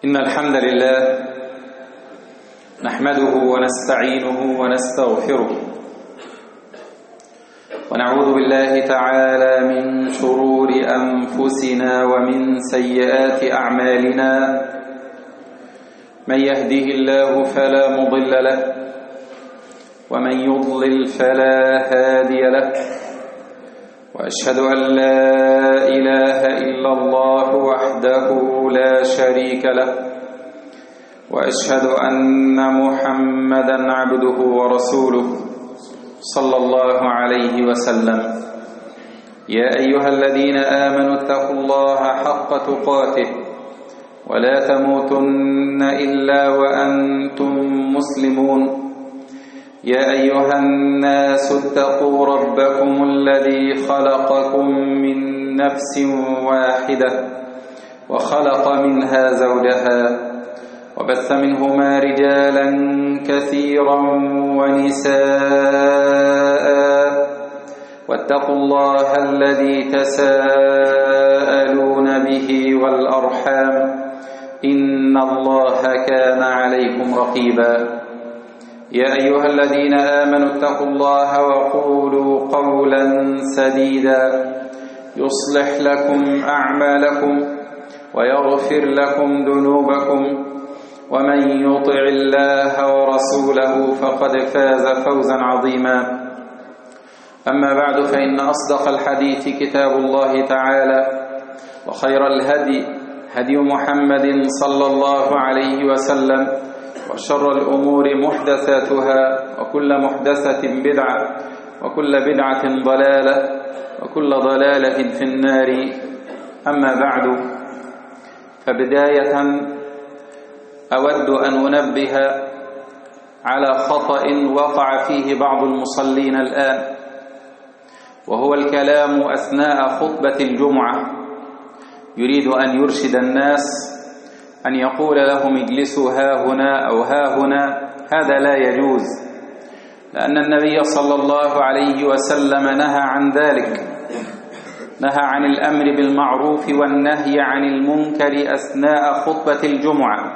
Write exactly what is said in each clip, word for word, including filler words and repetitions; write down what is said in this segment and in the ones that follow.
إن الحمد لله نحمده ونستعينه ونستغفره ونعوذ بالله تعالى من شرور أنفسنا ومن سيئات أعمالنا. من يهده الله فلا مضل له ومن يضلل فلا هادي له، وأشهد أن لا إله إلا الله وحده لا شريك له، وأشهد أن محمدا عبده ورسوله صلى الله عليه وسلم. يا أيها الذين آمنوا اتقوا الله حق تقاته ولا تموتن إلا وأنتم مسلمون. يا أيها الناس اتقوا ربكم الذي خلقكم من نفس واحدة وخلق منها زوجها وبث منهما رجالا كثيرا ونساء، واتقوا الله الذي تساءلون به والأرحام إن الله كان عليكم رقيبا. يا أيها الذين آمنوا اتقوا الله وقولوا قولا سديدا يصلح لكم أعمالكم ويغفر لكم ذنوبكم، ومن يطع الله ورسوله فقد فاز فوزا عظيما. أما بعد، فإن أصدق الحديث كتاب الله تعالى، وخير الهدي هدي محمد صلى الله عليه وسلم، وشر الأمور محدثاتها، وكل محدثة بدعة، وكل بدعة ضلالة، وكل ضلالة في النار. أما بعد، فبداية أود أن أنبه على خطأ وقع فيه بعض المصلين الآن، وهو الكلام أثناء خطبة الجمعة. يريد أن يرشد الناس، أن يقول لهم اجلسوا ها هنا أو ها هنا. هذا لا يجوز، لأن النبي صلى الله عليه وسلم نهى عن ذلك، نهى عن الأمر بالمعروف والنهي عن المنكر أثناء خطبة الجمعة،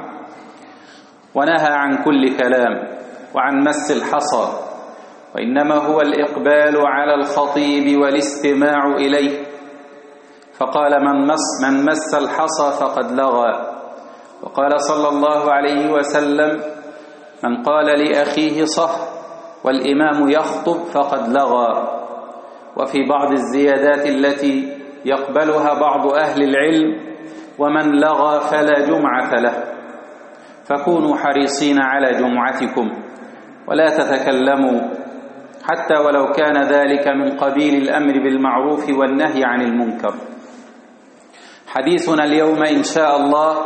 ونهى عن كل كلام وعن مس الحصى، وإنما هو الإقبال على الخطيب والاستماع إليه. فقال من مس, من مس الحصى فقد لغى. وقال صلى الله عليه وسلم من قال لأخيه صح والإمام يخطب فقد لغى. وفي بعض الزيادات التي يقبلها بعض أهل العلم ومن لغى فلا جمعة له. فكونوا حريصين على جمعتكم ولا تتكلموا، حتى ولو كان ذلك من قبيل الأمر بالمعروف والنهي عن المنكر. حديثنا اليوم إن شاء الله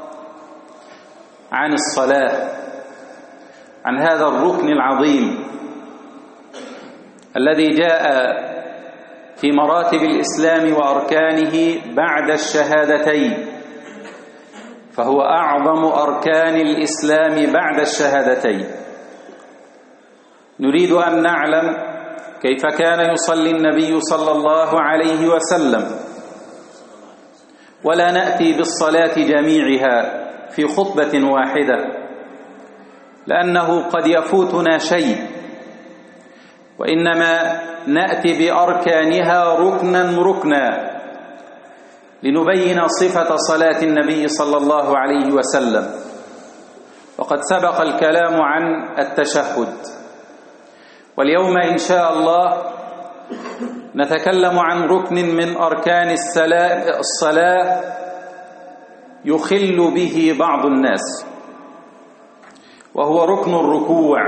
عن الصلاة، عن هذا الركن العظيم الذي جاء في مراتب الإسلام وأركانه بعد الشهادتين، فهو أعظم أركان الإسلام بعد الشهادتين. نريد أن نعلم كيف كان يصلي النبي صلى الله عليه وسلم، ولا نأتي بالصلاة جميعها في خطبة واحدة، لأنه قد يفوتنا شيء، وإنما نأتي بأركانها ركنا ركنا لنبين صفة صلاة النبي صلى الله عليه وسلم. وقد سبق الكلام عن التشهد، واليوم إن شاء الله نتكلم عن ركن من أركان الصلاة يخل به بعض الناس، وهو ركن الركوع.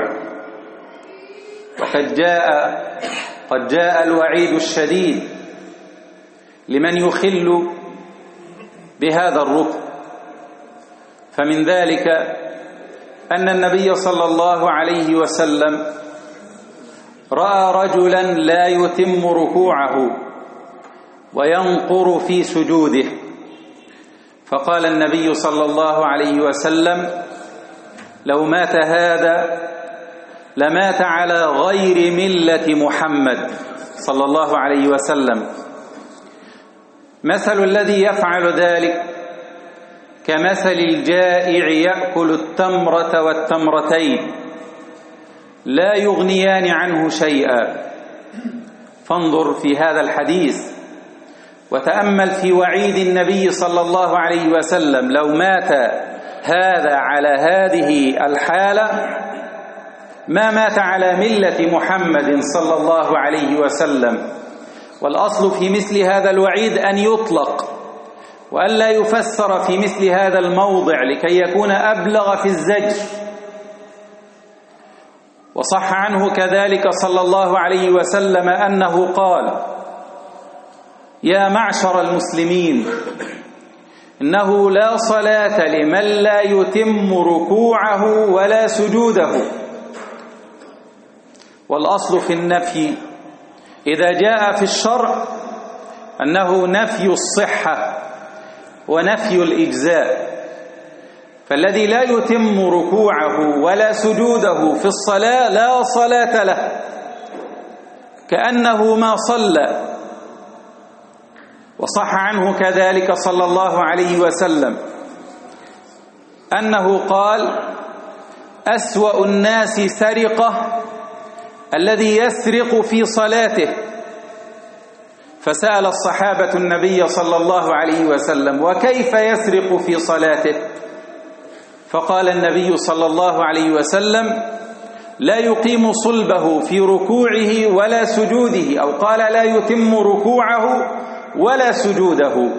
وقد جاء قد جاء الوعيد الشديد لمن يخل بهذا الركن. فمن ذلك أن النبي صلى الله عليه وسلم رأى رجلا لا يتم ركوعه وينقر في سجوده، فقال النبي صلى الله عليه وسلم لو مات هذا لمات على غير ملة محمد صلى الله عليه وسلم. مثل الذي يفعل ذلك كمثل الجائع يأكل التمرة والتمرتين لا يغنيان عنه شيئا. فانظر في هذا الحديث وتأمل في وعيد النبي صلى الله عليه وسلم: لو مات هذا على هذه الحالة ما مات على ملة محمد صلى الله عليه وسلم. والأصل في مثل هذا الوعيد أن يطلق وأن لا يفسر في مثل هذا الموضع لكي يكون أبلغ في الزجر. وصح عنه كذلك صلى الله عليه وسلم أنه قال: يا معشر المسلمين، إنه لا صلاة لمن لا يتم ركوعه ولا سجوده. والأصل في النفي إذا جاء في الشرع أنه نفي الصحة ونفي الإجزاء. فالذي لا يتم ركوعه ولا سجوده في الصلاة لا صلاة له، كأنه ما صلى. وصح عنه كذلك صلى الله عليه وسلم أنه قال: أسوأ الناس سرقة الذي يسرق في صلاته. فسأل الصحابة النبي صلى الله عليه وسلم: وكيف يسرق في صلاته؟ فقال النبي صلى الله عليه وسلم: لا يقيم صلبه في ركوعه ولا سجوده، أو قال: لا يتم ركوعه ولا سجوده.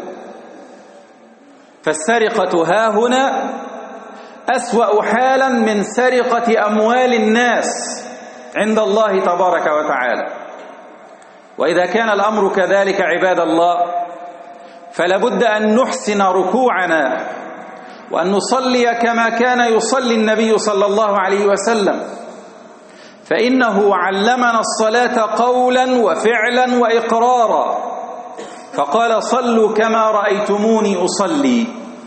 فالسرقة ها هنا أسوأ حالا من سرقة أموال الناس عند الله تبارك وتعالى. وإذا كان الأمر كذلك عباد الله، فلابد أن نحسن ركوعنا وأن نصلي كما كان يصلي النبي صلى الله عليه وسلم، فإنه علمنا الصلاة قولا وفعلا وإقرارا، فقال: صلوا كما رأيتموني أصلي.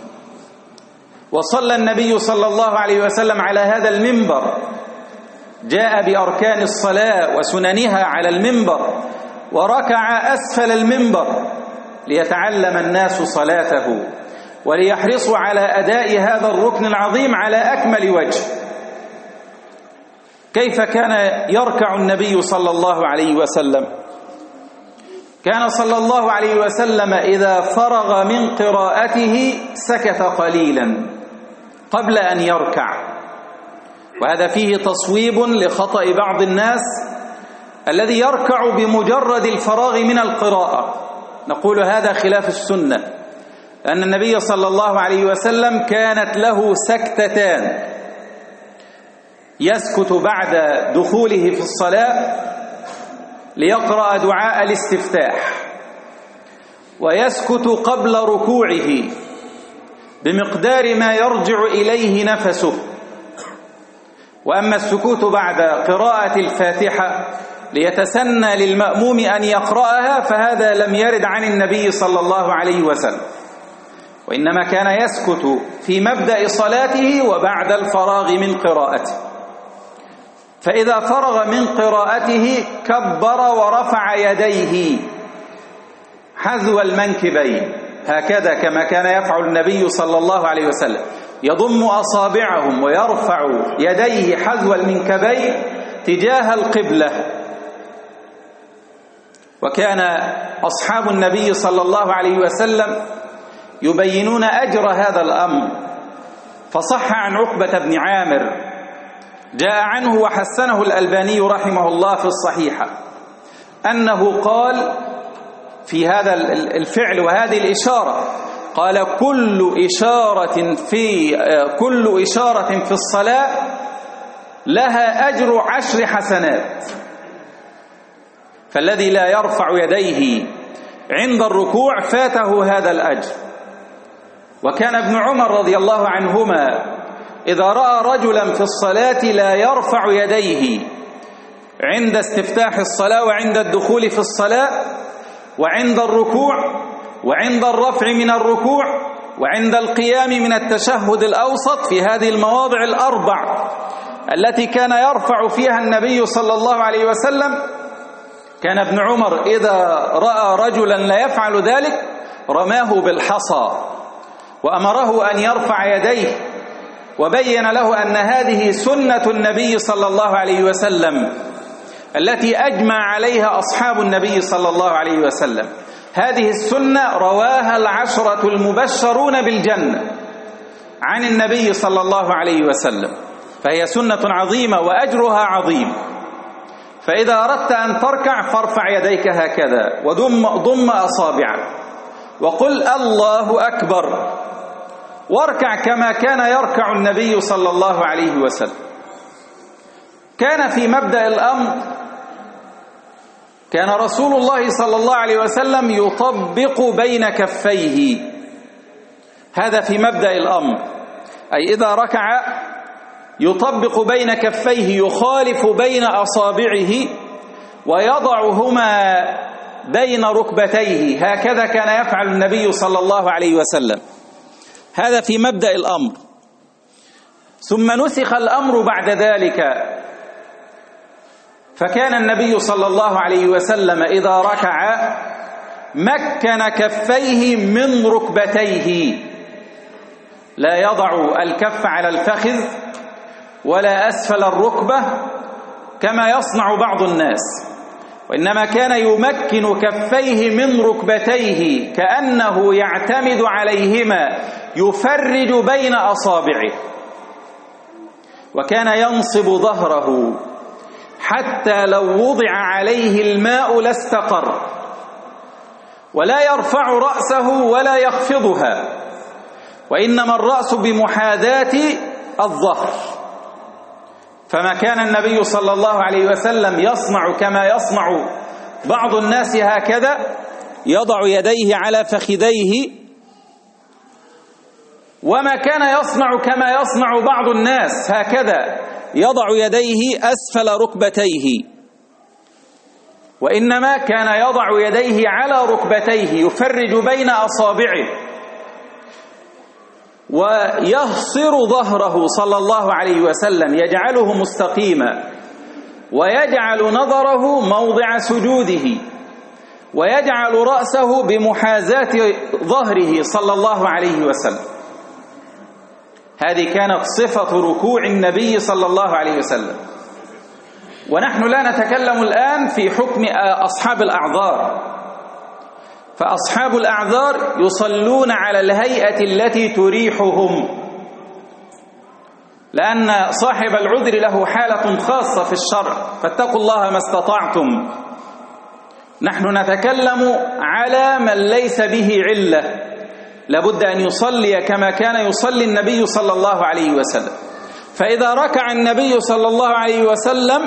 وصلى النبي صلى الله عليه وسلم على هذا المنبر، جاء بأركان الصلاة وسننها على المنبر، وركع أسفل المنبر ليتعلم الناس صلاته وليحرصوا على أداء هذا الركن العظيم على أكمل وجه. كيف كان يركع النبي صلى الله عليه وسلم؟ كان صلى الله عليه وسلم إذا فرغ من قراءته سكت قليلا قبل أن يركع. وهذا فيه تصويب لخطأ بعض الناس الذي يركع بمجرد الفراغ من القراءة. نقول هذا خلاف السنة، لأن النبي صلى الله عليه وسلم كانت له سكتتان: يسكت بعد دخوله في الصلاة ليقرأ دعاء الاستفتاح، ويسكت قبل ركوعه بمقدار ما يرجع إليه نفسه. وأما السكوت بعد قراءة الفاتحة ليتسنى للمأموم أن يقرأها فهذا لم يرد عن النبي صلى الله عليه وسلم، وإنما كان يسكت في مبدأ صلاته وبعد الفراغ من قراءته. فإذا فرغ من قراءته كبر ورفع يديه حذو المنكبين، هكذا كما كان يفعل النبي صلى الله عليه وسلم، يضم أصابعهم ويرفع يديه حذو المنكبين تجاه القبلة. وكان أصحاب النبي صلى الله عليه وسلم يبينون أجر هذا الأمر. فصح عن عقبة بن عامر، جاء عنه وحسنه الألباني رحمه الله في الصحيحة، أنه قال في هذا الفعل وهذه الإشارة، قال: كل إشارة في كل إشارة في الصلاة لها أجر عشر حسنات. فالذي لا يرفع يديه عند الركوع فاته هذا الأجر. وكان ابن عمر رضي الله عنهما إذا رأى رجلا في الصلاة لا يرفع يديه عند استفتاح الصلاة وعند الدخول في الصلاة وعند الركوع وعند الرفع من الركوع وعند القيام من التشهد الأوسط، في هذه المواضع الأربع التي كان يرفع فيها النبي صلى الله عليه وسلم، كان ابن عمر إذا رأى رجلا لا يفعل ذلك رماه بالحصى وأمره أن يرفع يديه، وبين له أن هذه سنة النبي صلى الله عليه وسلم التي أجمع عليها أصحاب النبي صلى الله عليه وسلم. هذه السنة رواها العشرة المبشرون بالجنة عن النبي صلى الله عليه وسلم، فهي سنة عظيمة وأجرها عظيم. فإذا أردت أن تركع فارفع يديك هكذا وضم ضم أصابعك وقل الله أكبر، واركع كما كان يركع النبي صلى الله عليه وسلم. كان في مبدأ الأمر كان رسول الله صلى الله عليه وسلم يطبق بين كفيه، هذا في مبدأ الأمر، أي إذا ركع يطبق بين كفيه، يخالف بين أصابعه ويضعهما بين ركبتيه، هكذا كان يفعل النبي صلى الله عليه وسلم. هذا في مبدأ الأمر. ثم نسخ الأمر بعد ذلك، فكان النبي صلى الله عليه وسلم إذا ركع مكن كفيه من ركبتيه، لا يضع الكف على الفخذ ولا أسفل الركبة كما يصنع بعض الناس، وإنما كان يمكن كفيه من ركبتيه كأنه يعتمد عليهما، يفرج بين أصابعه، وكان ينصب ظهره حتى لو وضع عليه الماء لاستقر، ولا يرفع رأسه ولا يخفضها، وإنما الرأس بمحاذاة الظهر. فما كان النبي صلى الله عليه وسلم يصنع كما يصنع بعض الناس هكذا، يضع يديه على فخذيه، وما كان يصنع كما يصنع بعض الناس هكذا يضع يديه أسفل ركبتيه، وإنما كان يضع يديه على ركبتيه، يفرج بين أصابعه ويهصر ظهره صلى الله عليه وسلم، يجعله مستقيما، ويجعل نظره موضع سجوده، ويجعل رأسه بمحاذاة ظهره صلى الله عليه وسلم. هذه كانت صفة ركوع النبي صلى الله عليه وسلم. ونحن لا نتكلم الآن في حكم أصحاب الأعذار، فأصحاب الأعذار يصلون على الهيئة التي تريحهم، لأن صاحب العذر له حالة خاصة في الشرع، فاتقوا الله ما استطعتم. نحن نتكلم على من ليس به علة، لابد أن يصلي كما كان يصلي النبي صلى الله عليه وسلم. فإذا ركع النبي صلى الله عليه وسلم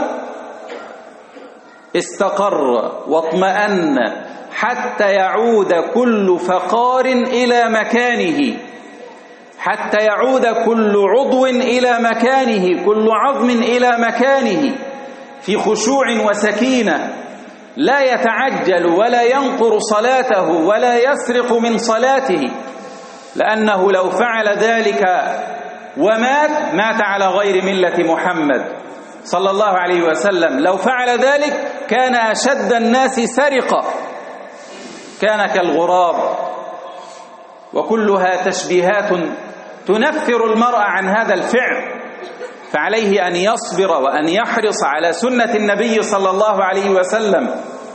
استقر واطمأن حتى يعود كل فقار إلى مكانه، حتى يعود كل عضو إلى مكانه، كل عظم إلى مكانه، في خشوع وسكينة، لا يتعجل ولا ينقر صلاته ولا يسرق من صلاته، لأنه لو فعل ذلك ومات مات على غير ملة محمد صلى الله عليه وسلم. لو فعل ذلك كان أشد الناس سرقة، كان كالغراب، وكلها تشبيهات تنفر المرء عن هذا الفعل. فعليه أن يصبر وأن يحرص على سنة النبي صلى الله عليه وسلم.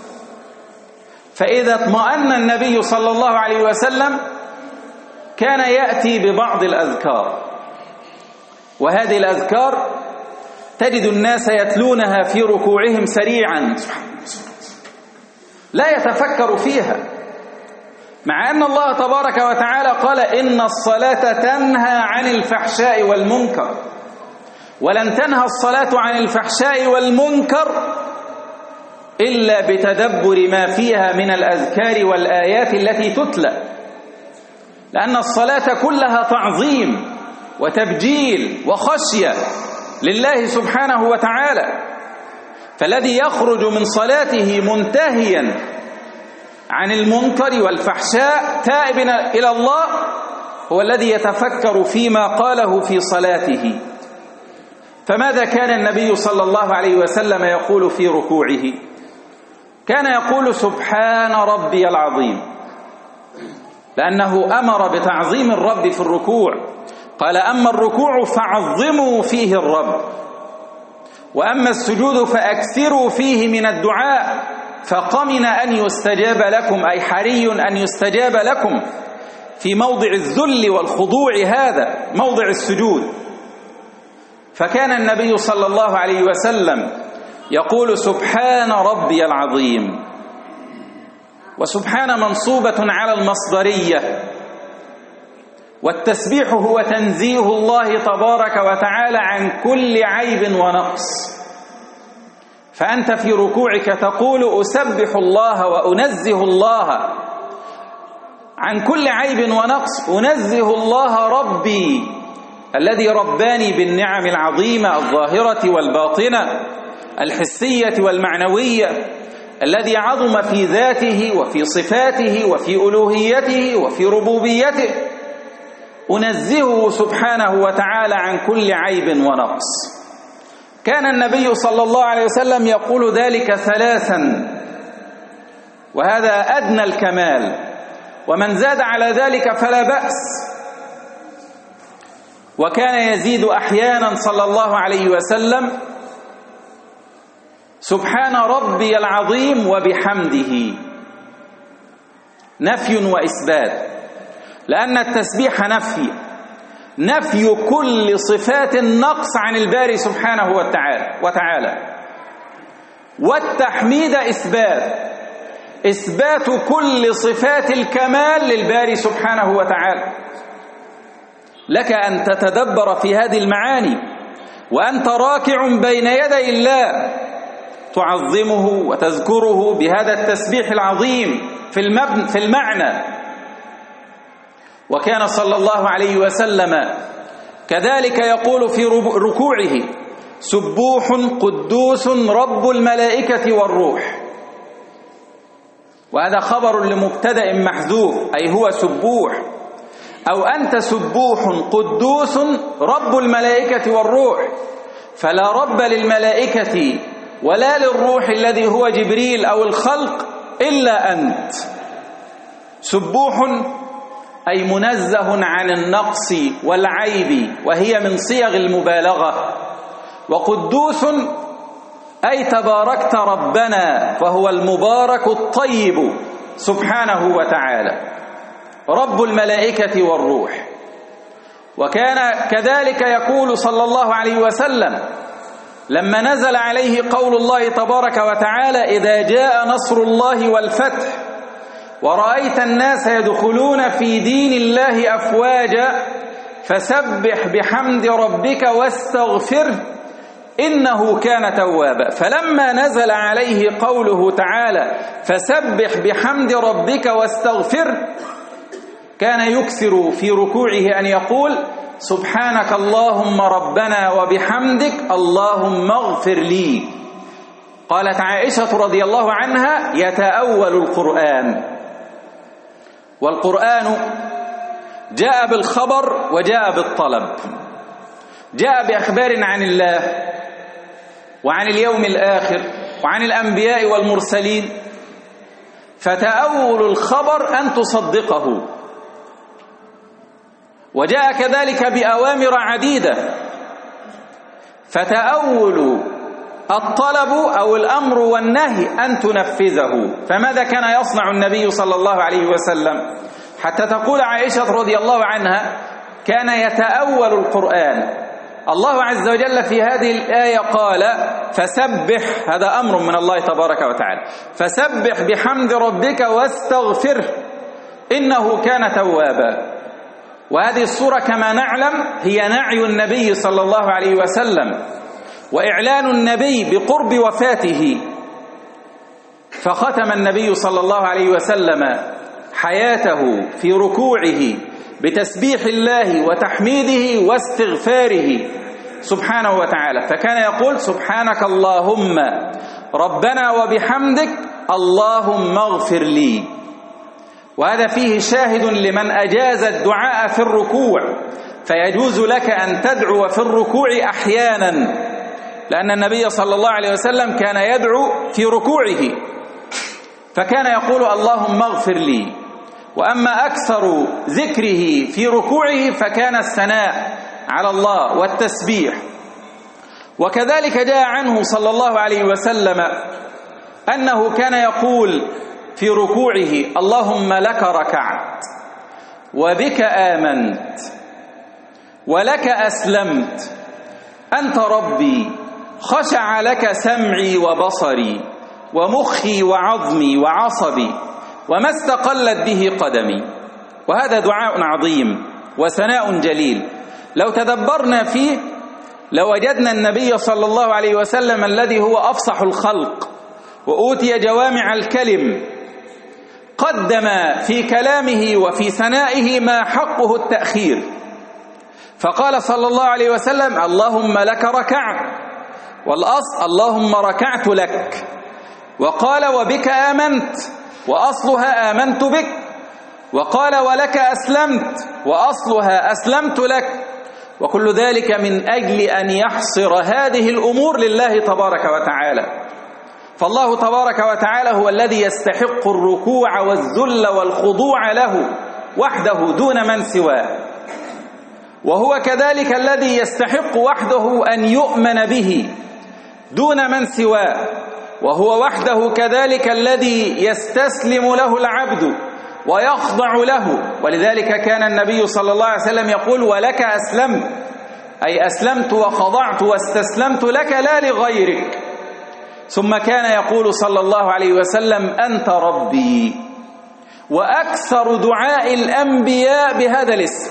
فإذا اطمأن النبي صلى الله عليه وسلم كان يأتي ببعض الأذكار، وهذه الأذكار تجد الناس يتلونها في ركوعهم سريعا، لا يتفكر فيها، مع أن الله تبارك وتعالى قال إن الصلاة تنهى عن الفحشاء والمنكر، ولن تنهى الصلاة عن الفحشاء والمنكر إلا بتدبر ما فيها من الأذكار والآيات التي تتلى، لأن الصلاة كلها تعظيم وتبجيل وخشية لله سبحانه وتعالى. فالذي يخرج من صلاته منتهيا عن المنكر والفحشاء تائبا إلى الله هو الذي يتفكر فيما قاله في صلاته. فماذا كان النبي صلى الله عليه وسلم يقول في ركوعه؟ كان يقول سبحان ربي العظيم، لأنه أمر بتعظيم الرب في الركوع، قال أما الركوع فعظموا فيه الرب، وأما السجود فأكثروا فيه من الدعاء، فقمن أن يستجاب لكم، أي حري أن يستجاب لكم في موضع الذل والخضوع، هذا موضع السجود. فكان النبي صلى الله عليه وسلم يقول سبحان ربي العظيم، وسبحان منصوبة على المصدرية، والتسبيح هو تنزيه الله تبارك وتعالى عن كل عيب ونقص. فأنت في ركوعك تقول أسبح الله وأنزه الله عن كل عيب ونقص، أنزه الله ربي الذي رباني بالنعم العظيمة الظاهرة والباطنة الحسية والمعنوية، الذي عظم في ذاته وفي صفاته وفي ألوهيته وفي ربوبيته، أنزهه سبحانه وتعالى عن كل عيب ونقص. كان النبي صلى الله عليه وسلم يقول ذلك ثلاثا، وهذا أدنى الكمال، ومن زاد على ذلك فلا بأس. وكان يزيد أحيانا صلى الله عليه وسلم سبحان ربي العظيم وبحمده، نفي وإثبات، لأن التسبيح نفي نفي كل صفات النقص عن الباري سبحانه وتعالى، والتحميد إثبات إثبات كل صفات الكمال للباري سبحانه وتعالى. لك أن تتدبر في هذه المعاني وأنت راكع بين يدي الله، تعظمه وتذكره بهذا التسبيح العظيم في المبنى في المعنى. وكان صلى الله عليه وسلم كذلك يقول في ركوعه سبوح قدوس رب الملائكة والروح، وهذا خبر لمبتدأ محذوف، أي هو سبوح، أو أنت سبوح قدوس رب الملائكة والروح، فلا رب للملائكة ولا للروح الذي هو جبريل أو الخلق إلا أنت. سبوح أي منزه عن النقص والعيب، وهي من صيغ المبالغة. وقدوس أي تباركت ربنا، فهو المبارك الطيب سبحانه وتعالى، رب الملائكة والروح. وكان كذلك يقول صلى الله عليه وسلم لما نزل عليه قول الله تبارك وتعالى إذا جاء نصر الله والفتح ورأيت الناس يدخلون في دين الله أفواجا فسبح بحمد ربك واستغفره إنه كان توابا. فلما نزل عليه قوله تعالى فسبح بحمد ربك واستغفره، كان يكثر في ركوعه أن يقول سبحانك اللهم ربنا وبحمدك اللهم اغفر لي. قالت عائشة رضي الله عنها يتأول القرآن، والقرآن جاء بالخبر وجاء بالطلب، جاء بأخبار عن الله وعن اليوم الآخر وعن الأنبياء والمرسلين، فتأول الخبر أن تصدقه. وجاء كذلك بأوامر عديدة، فتأول الطلب أو الأمر والنهي أن تنفذه. فماذا كان يصنع النبي صلى الله عليه وسلم؟ حتى تقول عائشة رضي الله عنها كان يتأول القرآن. الله عز وجل في هذه الآية قال فسبح، هذا أمر من الله تبارك وتعالى، فسبح بحمد ربك واستغفره إنه كان توابا. وهذه السورة كما نعلم هي نعي النبي صلى الله عليه وسلم وإعلان النبي بقرب وفاته، فختم النبي صلى الله عليه وسلم حياته في ركوعه بتسبيح الله وتحميده واستغفاره سبحانه وتعالى. فكان يقول سبحانك اللهم ربنا وبحمدك اللهم اغفر لي. وهذا فيه شاهد لمن أجاز الدعاء في الركوع، فيجوز لك أن تدعو في الركوع أحيانا، لأن النبي صلى الله عليه وسلم كان يدعو في ركوعه، فكان يقول اللهم اغفر لي. وأما أكثر ذكره في ركوعه فكان الثناء على الله والتسبيح. وكذلك جاء عنه صلى الله عليه وسلم أنه كان يقول في ركوعه: اللهم لك ركعت وبك آمنت ولك أسلمت، أنت ربي، خشع لك سمعي وبصري ومخي وعظمي وعصبي وما استقلت به قدمي. وهذا دعاء عظيم وثناء جليل، لو تدبرنا فيه لوجدنا النبي صلى الله عليه وسلم الذي هو أفصح الخلق وأوتي جوامع الكلم قدم في كلامه وفي ثنائه ما حقه التأخير، فقال صلى الله عليه وسلم: اللهم لك ركعت، والأصل اللهم ركعت لك، وقال: وبك آمنت، وأصلها آمنت بك، وقال: ولك أسلمت، وأصلها أسلمت لك. وكل ذلك من أجل أن يحصر هذه الأمور لله تبارك وتعالى. فالله تبارك وتعالى هو الذي يستحق الركوع والذل والخضوع له وحده دون من سواه، وهو كذلك الذي يستحق وحده أن يؤمن به دون من سواه، وهو وحده كذلك الذي يستسلم له العبد ويخضع له. ولذلك كان النبي صلى الله عليه وسلم يقول: ولك أسلمت، أي أسلمت وخضعت واستسلمت لك لا لغيرك. ثم كان يقول صلى الله عليه وسلم: أنت ربي. وأكثر دعاء الأنبياء بهذا الاسم،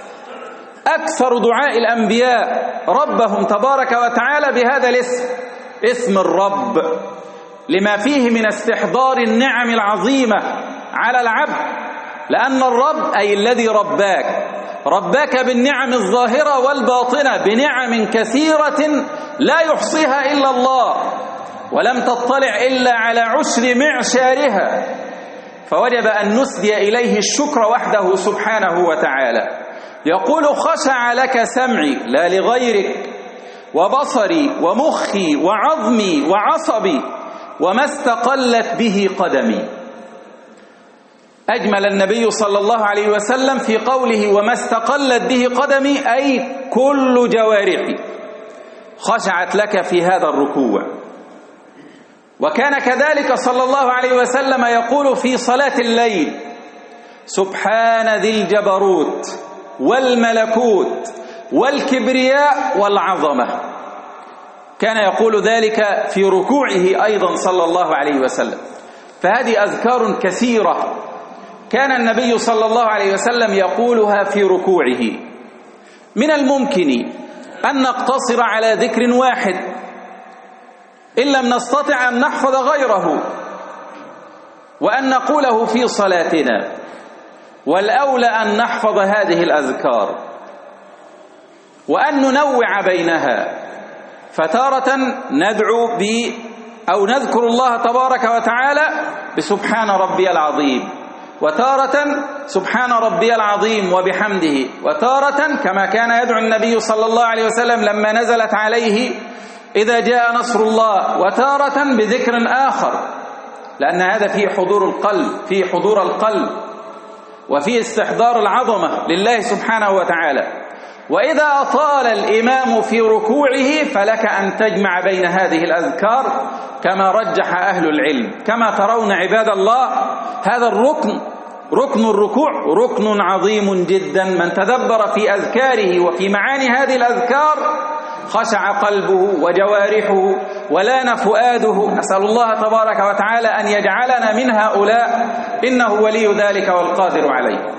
أكثر دعاء الأنبياء ربهم تبارك وتعالى بهذا الاسم، اسم الرب، لما فيه من استحضار النعم العظيمة على العبد. لأن الرب أي الذي رباك، رباك بالنعم الظاهرة والباطنة، بنعم كثيرة لا يحصيها إلا الله، ولم تطلع إلا على عشر معشارها، فوجب أن نسدي إليه الشكر وحده سبحانه وتعالى. يقول: خشع لك سمعي، لا لغيرك، وبصري ومخي وعظمي وعصبي وما استقلت به قدمي. أجمل النبي صلى الله عليه وسلم في قوله: وما استقلت به قدمي، أي كل جوارحي خشعت لك في هذا الركوع. وكان كذلك صلى الله عليه وسلم يقول في صلاة الليل: سبحان ذي الجبروت والملكوت والكبرياء والعظمة. كان يقول ذلك في ركوعه أيضا صلى الله عليه وسلم. فهذه أذكار كثيرة كان النبي صلى الله عليه وسلم يقولها في ركوعه. من الممكن أن نقتصر على ذكر واحد إن لم نستطع أن نحفظ غيره وأن نقوله في صلاتنا، والأولى أن نحفظ هذه الأذكار وأن ننوع بينها، فتارة ندعو ب أو نذكر الله تبارك وتعالى بسبحان ربي العظيم، وتارة سبحان ربي العظيم وبحمده، وتارة كما كان يدعو النبي صلى الله عليه وسلم لما نزلت عليه إذا جاء نصر الله، وتارة بذكر آخر، لأن هذا فيه حضور القلب، فيه حضور القلب وفيه استحضار العظمة لله سبحانه وتعالى. وإذا أطال الإمام في ركوعه فلك أن تجمع بين هذه الأذكار كما رجح أهل العلم. كما ترون عباد الله، هذا الركن، ركن الركوع، ركن عظيم جدا. من تدبر في أذكاره وفي معاني هذه الأذكار خشع قلبه وجوارحه ولان فؤاده. نسأل الله تبارك وتعالى أن يجعلنا من هؤلاء، إنه ولي ذلك والقادر عليه.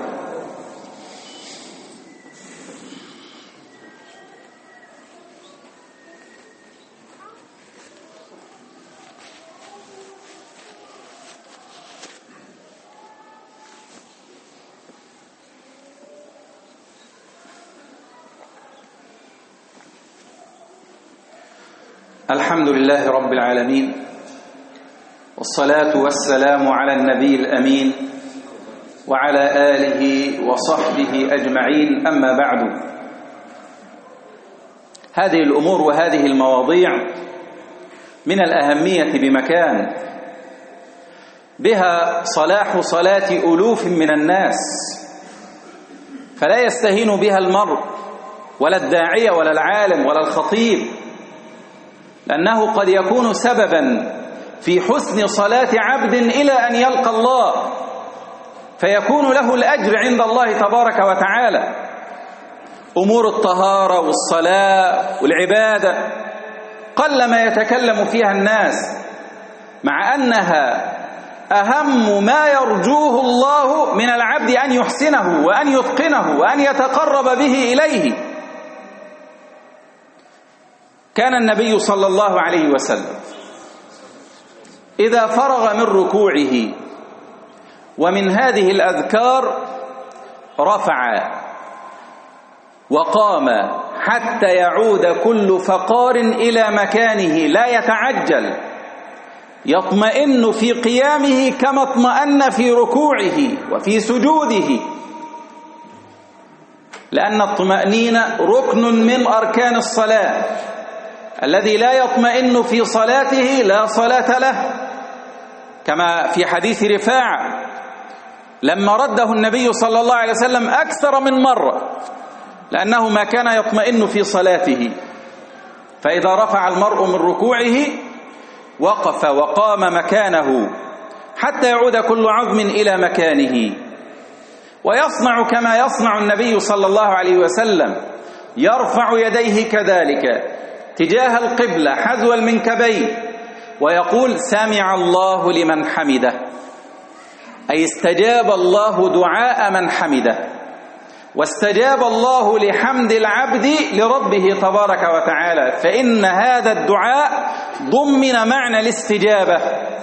الحمد لله رب العالمين، والصلاة والسلام على النبي الأمين وعلى آله وصحبه أجمعين. أما بعد، هذه الأمور وهذه المواضيع من الأهمية بمكان، بها صلاح صلاة ألوف من الناس، فلا يستهين بها المرء ولا الداعية ولا العالم ولا الخطيب، لأنه قد يكون سببا في حسن صلاة عبد إلى أن يلقى الله، فيكون له الأجر عند الله تبارك وتعالى. أمور الطهارة والصلاة والعبادة قل ما يتكلم فيها الناس، مع أنها أهم ما يرجوه الله من العبد أن يحسنه وأن يتقنه وأن يتقرب به إليه. كان النبي صلى الله عليه وسلم إذا فرغ من ركوعه ومن هذه الأذكار رفع وقام حتى يعود كل فقار إلى مكانه، لا يتعجل، يطمئن في قيامه كما اطمأن في ركوعه وفي سجوده، لأن الطمأنينة ركن من أركان الصلاة. الذي لا يطمئن في صلاته لا صلاة له، كما في حديث رفاعة لما رده النبي صلى الله عليه وسلم أكثر من مرة، لأنه ما كان يطمئن في صلاته. فإذا رفع المرء من ركوعه وقف وقام مكانه حتى يعود كل عظم إلى مكانه، ويصنع كما يصنع النبي صلى الله عليه وسلم، يرفع يديه كذلك تجاه القبلة حذو المنكبين ويقول سمع الله لمن حمده، أي استجاب الله دعاء من حمده، واستجاب الله لحمد العبد لربه تبارك وتعالى، فإن هذا الدعاء ضمن معنى الاستجابة.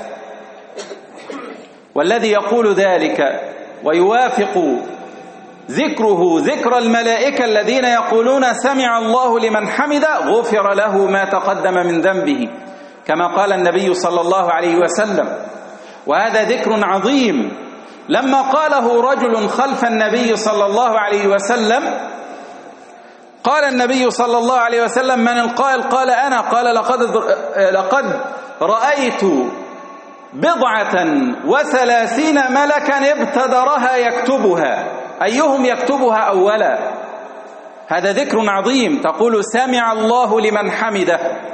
والذي يقول ذلك ويوافق ذكره ذكر الملائكة الذين يقولون سمع الله لمن حمده غفر له ما تقدم من ذنبه، كما قال النبي صلى الله عليه وسلم. وهذا ذكر عظيم، لما قاله رجل خلف النبي صلى الله عليه وسلم قال النبي صلى الله عليه وسلم من القائل؟ قال أنا. قال لقد, لقد رأيت بضعة وثلاثين ملكا ابتدرها يكتبها، أيهم يكتبها أولا؟ هذا ذكر عظيم، تقول سمع الله لمن حمده،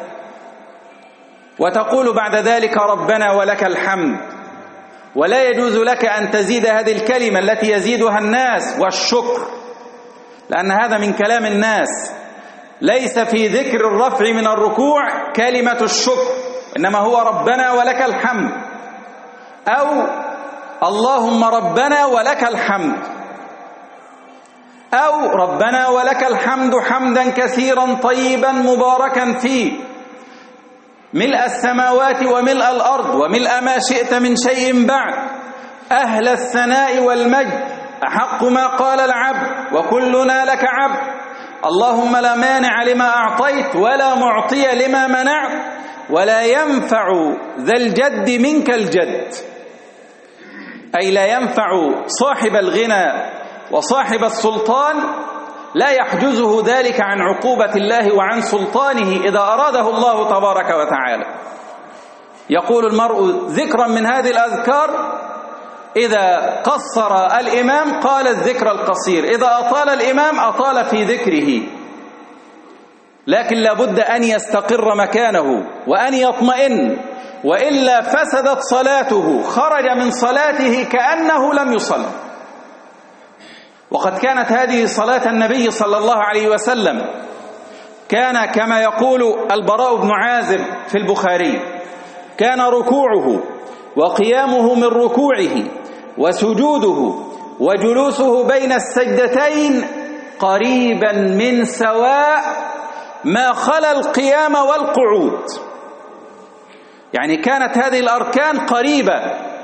وتقول بعد ذلك ربنا ولك الحمد، ولا يجوز لك أن تزيد هذه الكلمة التي يزيدها الناس والشكر، لأن هذا من كلام الناس، ليس في ذكر الرفع من الركوع كلمة الشكر، إنما هو ربنا ولك الحمد أو اللهم ربنا ولك الحمد أو ربنا ولك الحمد حمدا كثيرا طيبا مباركا فيه ملء السماوات وملء الأرض وملء ما شئت من شيء بعد، أهل الثناء والمجد، أحق ما قال العبد وكلنا لك عبد، اللهم لا مانع لما أعطيت ولا معطي لما منعت ولا ينفع ذا الجد منك الجد، أي لا ينفع صاحب الغنى وصاحب السلطان، لا يحجزه ذلك عن عقوبة الله وعن سلطانه إذا أراده الله تبارك وتعالى. يقول المرء ذكرا من هذه الأذكار، إذا قصر الإمام قال الذكر القصير، إذا أطال الإمام أطال في ذكره، لكن لابد أن يستقر مكانه وأن يطمئن، وإلا فسدت صلاته، خرج من صلاته كأنه لم يصل. وقد كانت هذه صلاة النبي صلى الله عليه وسلم، كان كما يقول البراء بن عازب في البخاري كان ركوعه وقيامه من ركوعه وسجوده وجلوسه بين السجدتين قريبا من سواء ما خلا القيام والقعود، يعني كانت هذه الأركان قريبة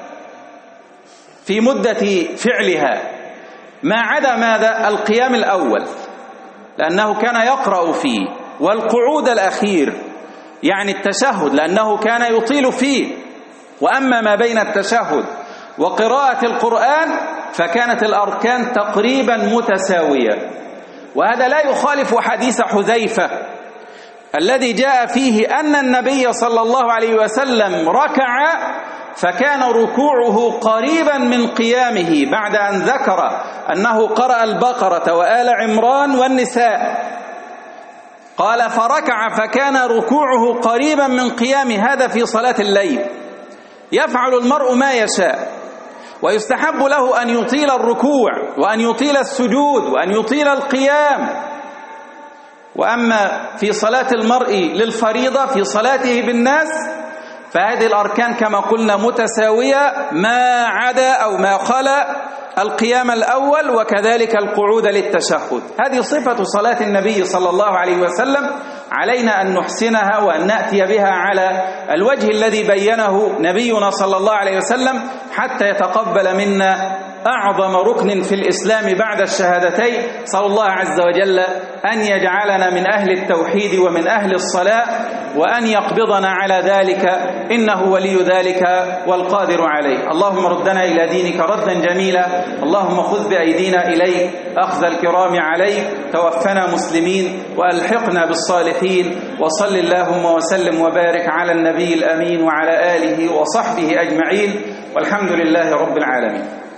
في مدة فعلها، ما عدا ماذا؟ القيام الأول لأنه كان يقرأ فيه، والقعود الأخير يعني التشهد لأنه كان يطيل فيه، وأما ما بين التشهد وقراءة القرآن فكانت الأركان تقريبا متساوية. وهذا لا يخالف حديث حذيفة الذي جاء فيه أن النبي صلى الله عليه وسلم ركع فكان ركوعه قريبا من قيامه بعد أن ذكر أنه قرأ البقرة وآل عمران والنساء. قال فركع فكان ركوعه قريبا من قيامه، هذا في صلاة الليل. يفعل المرء ما يشاء، ويستحب له أن يطيل الركوع وأن يطيل السجود وأن يطيل القيام. وأما في صلاة المرء للفريضة في صلاته بالناس فهذه الأركان كما قلنا متساوية ما عدا أو ما خلا القيام الأول وكذلك القعود للتشهد. هذه صفة صلاة النبي صلى الله عليه وسلم، علينا أن نحسنها وأن نأتي بها على الوجه الذي بينه نبينا صلى الله عليه وسلم حتى يتقبل منا أعظم ركن في الإسلام بعد الشهادتين. صلى الله عز وجل أن يجعلنا من أهل التوحيد ومن أهل الصلاة، وأن يقبضنا على ذلك إنه ولي ذلك والقادر عليه. اللهم ردنا إلى دينك ردا جميلا، اللهم خذ بأيدينا إليك أخذ الكرام عليك، توفنا مسلمين وألحقنا بالصالحين. وصل اللهم وسلم وبارك على النبي الأمين وعلى آله وصحبه أجمعين، والحمد لله رب العالمين.